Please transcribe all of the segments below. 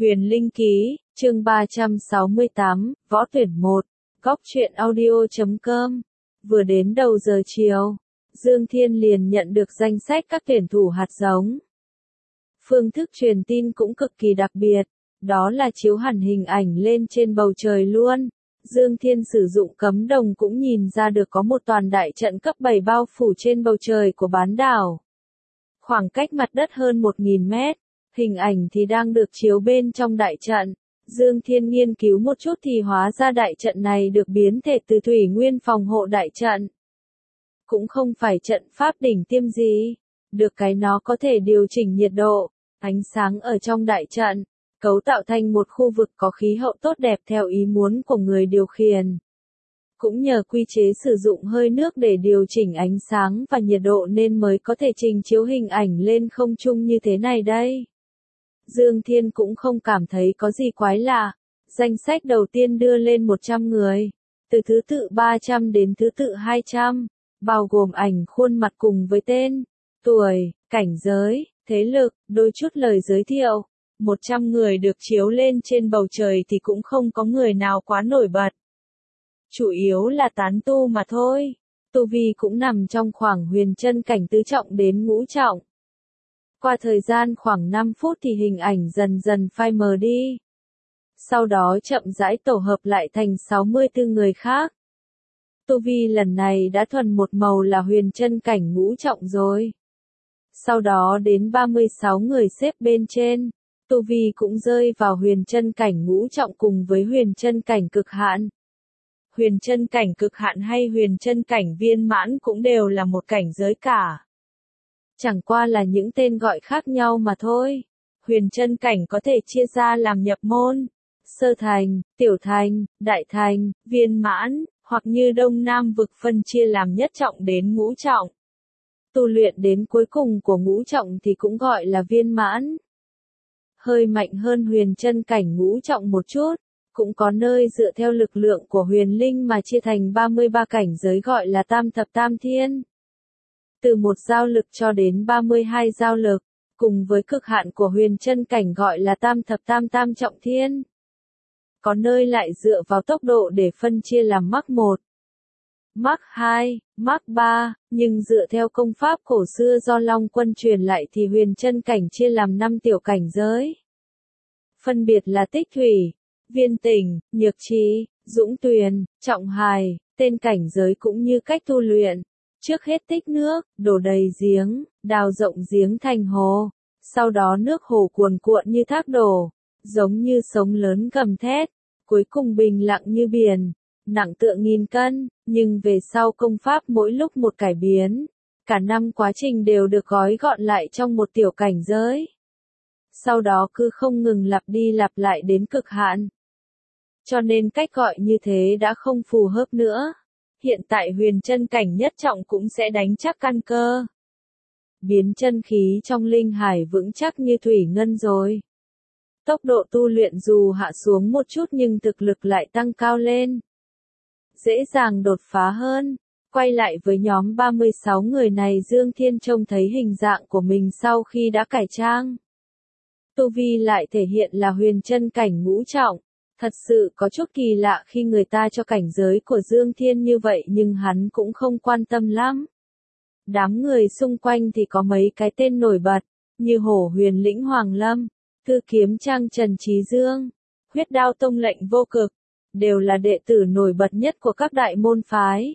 Huyền Linh Ký, chương 368, Võ tuyển 1, góc truyện audio.com. Vừa đến đầu giờ chiều, Dương Thiên liền nhận được danh sách các tuyển thủ hạt giống. Phương thức truyền tin cũng cực kỳ đặc biệt, đó là chiếu hẳn hình ảnh lên trên bầu trời luôn. Dương Thiên sử dụng cấm đồng cũng nhìn ra được có một toàn đại trận cấp 7 bao phủ trên bầu trời của bán đảo. Khoảng cách mặt đất hơn 1.000 mét, hình ảnh thì đang được chiếu bên trong đại trận. Dương Thiên nghiên cứu một chút thì hóa ra đại trận này được biến thể từ thủy nguyên phòng hộ đại trận. Cũng không phải trận pháp đỉnh tiêm gì, được cái nó có thể điều chỉnh nhiệt độ, ánh sáng ở trong đại trận, cấu tạo thành một khu vực có khí hậu tốt đẹp theo ý muốn của người điều khiển. Cũng nhờ quy chế sử dụng hơi nước để điều chỉnh ánh sáng và nhiệt độ nên mới có thể trình chiếu hình ảnh lên không trung như thế này đây. Dương Thiên cũng không cảm thấy có gì quái lạ. Danh sách đầu tiên đưa lên 100 người, từ thứ tự 300 đến thứ tự 200, bao gồm ảnh khuôn mặt cùng với tên, tuổi, cảnh giới, thế lực, đôi chút lời giới thiệu. 100 người được chiếu lên trên bầu trời thì cũng không có người nào quá nổi bật. Chủ yếu là tán tu mà thôi. Tu vi cũng nằm trong khoảng huyền chân cảnh tứ trọng đến ngũ trọng. Qua thời gian khoảng 5 phút thì hình ảnh dần dần phai mờ đi. Sau đó chậm rãi tổ hợp lại thành 64 người khác. Tu vi lần này đã thuần một màu là huyền chân cảnh ngũ trọng rồi. Sau đó đến 36 người xếp bên trên. Tu vi cũng rơi vào huyền chân cảnh ngũ trọng cùng với huyền chân cảnh cực hạn. Huyền chân cảnh cực hạn hay huyền chân cảnh viên mãn cũng đều là một cảnh giới cả. Chẳng qua là những tên gọi khác nhau mà thôi. Huyền chân cảnh có thể chia ra làm nhập môn, sơ thành, tiểu thành, đại thành, viên mãn, hoặc như Đông Nam vực phân chia làm nhất trọng đến ngũ trọng. Tu luyện đến cuối cùng của ngũ trọng thì cũng gọi là viên mãn. Hơi mạnh hơn huyền chân cảnh ngũ trọng một chút, cũng có nơi dựa theo lực lượng của huyền linh mà chia thành 33 cảnh giới gọi là tam thập tam thiên. Từ một giao lực cho đến 32 giao lực, cùng với cực hạn của huyền chân cảnh gọi là tam thập tam tam trọng thiên. Có nơi lại dựa vào tốc độ để phân chia làm mắc 1, mắc 2, mắc 3, nhưng dựa theo công pháp cổ xưa do Long Quân truyền lại thì huyền chân cảnh chia làm 5 tiểu cảnh giới. Phân biệt là tích thủy, viên tỉnh, nhược trí, dũng tuyền, trọng hài, tên cảnh giới cũng như cách tu luyện. Trước hết tích nước, đổ đầy giếng, đào rộng giếng thành hồ. Sau đó nước hồ cuồn cuộn như thác đổ, giống như sóng lớn gầm thét. Cuối cùng bình lặng như biển, nặng tựa nghìn cân, nhưng về sau công pháp mỗi lúc một cải biến. Cả năm quá trình đều được gói gọn lại trong một tiểu cảnh giới. Sau đó cứ không ngừng lặp đi lặp lại đến cực hạn. Cho nên cách gọi như thế đã không phù hợp nữa. Hiện tại huyền chân cảnh nhất trọng cũng sẽ đánh chắc căn cơ. Biến chân khí trong linh hải vững chắc như thủy ngân rồi. Tốc độ tu luyện dù hạ xuống một chút nhưng thực lực lại tăng cao lên. Dễ dàng đột phá hơn. Quay lại với nhóm 36 người này, Dương Thiên trông thấy hình dạng của mình sau khi đã cải trang. Tu vi lại thể hiện là huyền chân cảnh ngũ trọng. Thật sự có chút kỳ lạ khi người ta cho cảnh giới của Dương Thiên như vậy nhưng hắn cũng không quan tâm lắm. Đám người xung quanh thì có mấy cái tên nổi bật, như Hổ Huyền Lĩnh Hoàng Lâm, Thư Kiếm Trang Trần Trí Dương, Huyết Đao Tông Lệnh Vô Cực, đều là đệ tử nổi bật nhất của các đại môn phái.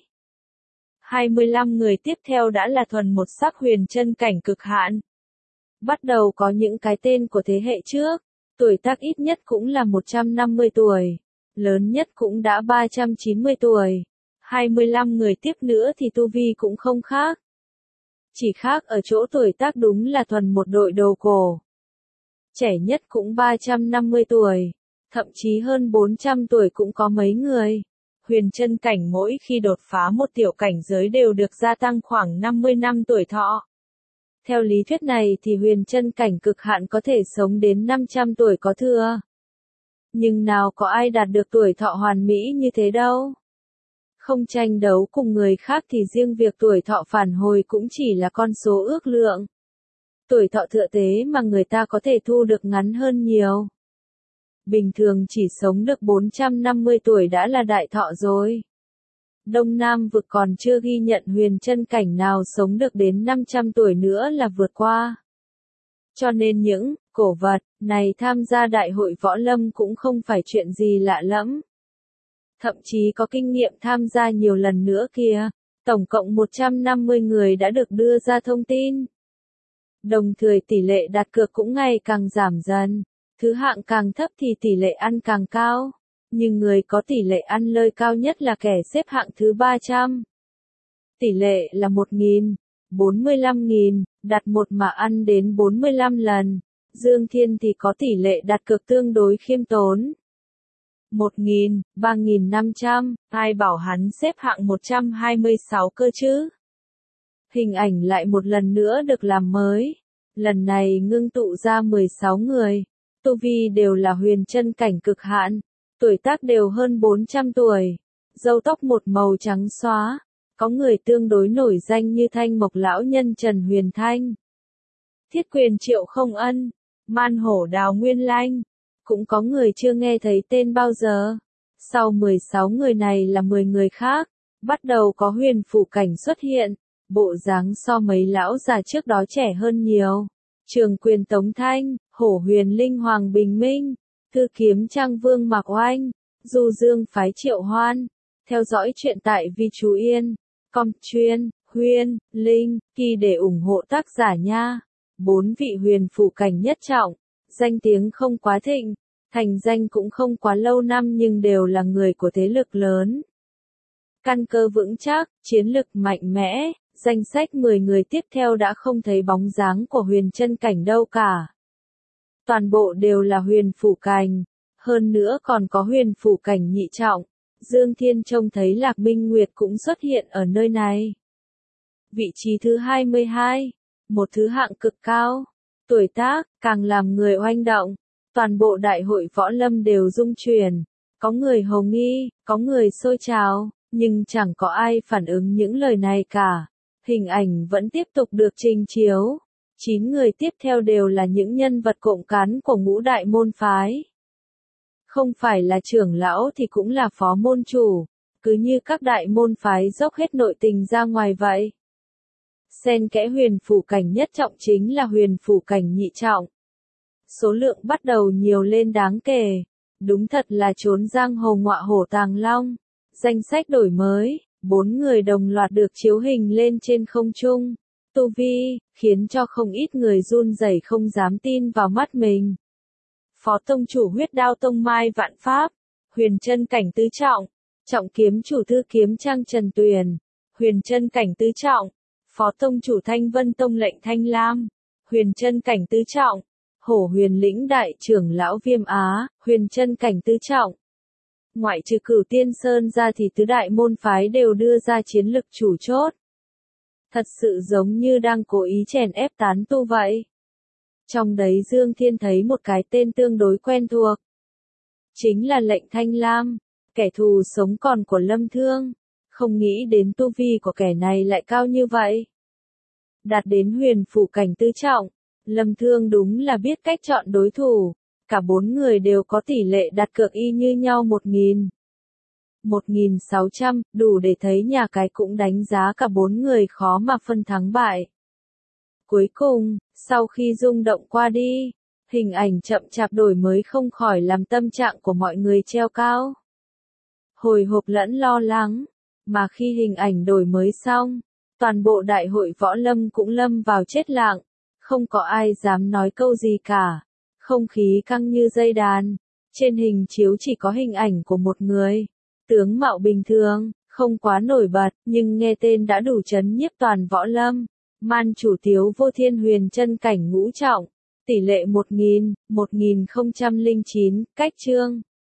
25 người tiếp theo đã là thuần một sắc huyền chân cảnh cực hạn. Bắt đầu có những cái tên của thế hệ trước. Tuổi tác ít nhất cũng là 150 tuổi, lớn nhất cũng đã 390 tuổi. 25 người tiếp nữa thì tu vi cũng không khác. Chỉ khác ở chỗ tuổi tác đúng là thuần một đội đồ cổ. Trẻ nhất cũng 350 tuổi, thậm chí hơn 400 tuổi cũng có mấy người. Huyền chân cảnh mỗi khi đột phá một tiểu cảnh giới đều được gia tăng khoảng 50 năm tuổi thọ. Theo lý thuyết này thì huyền chân cảnh cực hạn có thể sống đến 500 tuổi có thừa. Nhưng nào có ai đạt được tuổi thọ hoàn mỹ như thế đâu. Không tranh đấu cùng người khác thì riêng việc tuổi thọ phản hồi cũng chỉ là con số ước lượng. Tuổi thọ thừa tế mà người ta có thể thu được ngắn hơn nhiều. bình thường chỉ sống được 450 tuổi đã là đại thọ rồi. Đông Nam vực còn chưa ghi nhận huyền chân cảnh nào sống được đến 500 tuổi nữa là vượt qua. Cho nên những cổ vật này tham gia đại hội võ lâm cũng không phải chuyện gì lạ lẫm. Thậm chí có kinh nghiệm tham gia nhiều lần nữa kìa. Tổng cộng 150 người đã được đưa ra thông tin. Đồng thời tỷ lệ đặt cược cũng ngày càng giảm dần. Thứ hạng càng thấp thì tỷ lệ ăn càng cao. Nhưng người có tỷ lệ ăn lời cao nhất là kẻ xếp hạng thứ 300. Tỷ lệ là 1.000, 45.000, đặt một mà ăn đến 45 lần. Dương Thiên thì có tỷ lệ đặt cược tương đối khiêm tốn. 1.000, 3.500, ai bảo hắn xếp hạng 126 cơ chứ? Hình ảnh lại một lần nữa được làm mới. Lần này ngưng tụ ra 16 người. Tu vi đều là huyền chân cảnh cực hạn. Tuổi tác đều hơn 400 tuổi. Râu tóc một màu trắng xóa. Có người tương đối nổi danh như Thanh Mộc lão nhân Trần Huyền Thanh, Thiết Quyền Triệu Không Ân, Man Hổ Đào Nguyên Lanh. Cũng có người chưa nghe thấy tên bao giờ. Sau 16 người này là 10 người khác. Bắt đầu có huyền phủ cảnh xuất hiện. Bộ dáng so mấy lão già trước đó trẻ hơn nhiều. Trường Quyền Tống Thanh, Hổ Huyền Linh Hoàng Bình Minh, Thư Kiếm Trang Vương Mạc Oanh, Du Dương Phái Triệu Hoan. Theo dõi chuyện tại Vi Chú Yên, Com Chuyên, Huyên, Linh, Kỳ để ủng hộ tác giả nha. 4 vị huyền phủ cảnh nhất trọng. Danh tiếng không quá thịnh, thành danh cũng không quá lâu năm nhưng đều là người của thế lực lớn. Căn cơ vững chắc, chiến lực mạnh mẽ, danh sách 10 người tiếp theo đã không thấy bóng dáng của huyền chân cảnh đâu cả. Toàn bộ đều là huyền phủ cảnh, hơn nữa còn có huyền phủ cảnh nhị trọng. Dương Thiên trông thấy Lạc Minh Nguyệt cũng xuất hiện ở nơi này. Vị trí thứ 22, một thứ hạng cực cao. Tuổi tác, càng làm người oanh động. Toàn bộ đại hội võ lâm đều rung chuyển. Có người hồ nghi, có người xôi trào, nhưng chẳng có ai phản ứng những lời này cả. Hình ảnh vẫn tiếp tục được trình chiếu. 9 người tiếp theo đều là những nhân vật cộng cán của ngũ đại môn phái. Không phải là trưởng lão thì cũng là phó môn chủ. Cứ như các đại môn phái dốc hết nội tình ra ngoài vậy. Xen kẽ huyền phủ cảnh nhất trọng chính là huyền phủ cảnh nhị trọng. Số lượng bắt đầu nhiều lên đáng kể. Đúng thật là trốn giang hồ ngọa hổ tàng long. Danh sách đổi mới, 4 người đồng loạt được chiếu hình lên trên không trung. Tu vi, khiến cho không ít người run rẩy không dám tin vào mắt mình. Phó tông chủ Huyết Đao Tông Mai Vạn Pháp, huyền chân cảnh tứ trọng. Trọng kiếm chủ Thư Kiếm Trang Trần Tuyền, huyền chân cảnh tứ trọng. Phó tông chủ Thanh Vân Tông Lệnh Thanh Lam, huyền chân cảnh tứ trọng. Hổ Huyền Lĩnh đại trưởng lão Viêm Á, huyền chân cảnh tứ trọng. Ngoại trừ Cửu Tiên Sơn ra thì tứ đại môn phái đều đưa ra chiến lực chủ chốt. Thật sự giống như đang cố ý chèn ép tán tu vậy. Trong đấy Dương Thiên thấy một cái tên tương đối quen thuộc. Chính là Lệnh Thanh Lam, kẻ thù sống còn của Lâm Thương. Không nghĩ đến tu vi của kẻ này lại cao như vậy. Đạt đến huyền phủ cảnh tứ trọng, Lâm Thương đúng là biết cách chọn đối thủ. Cả 4 người đều có tỷ lệ đặt cược y như nhau 1.000. 1.600, đủ để thấy nhà cái cũng đánh giá cả 4 người khó mà phân thắng bại. Cuối cùng, sau khi rung động qua đi, hình ảnh chậm chạp đổi mới không khỏi làm tâm trạng của mọi người treo cao. Hồi hộp lẫn lo lắng, mà khi hình ảnh đổi mới xong, toàn bộ đại hội võ lâm cũng lâm vào chết lặng, không có ai dám nói câu gì cả. Không khí căng như dây đàn, trên hình chiếu chỉ có hình ảnh của một người. Tướng mạo bình thường, không quá nổi bật, nhưng nghe tên đã đủ chấn nhiếp toàn võ lâm. Man chủ Tiếu Vô Thiên huyền chân cảnh ngũ trọng, tỷ lệ 1.000, 1009, cách chương.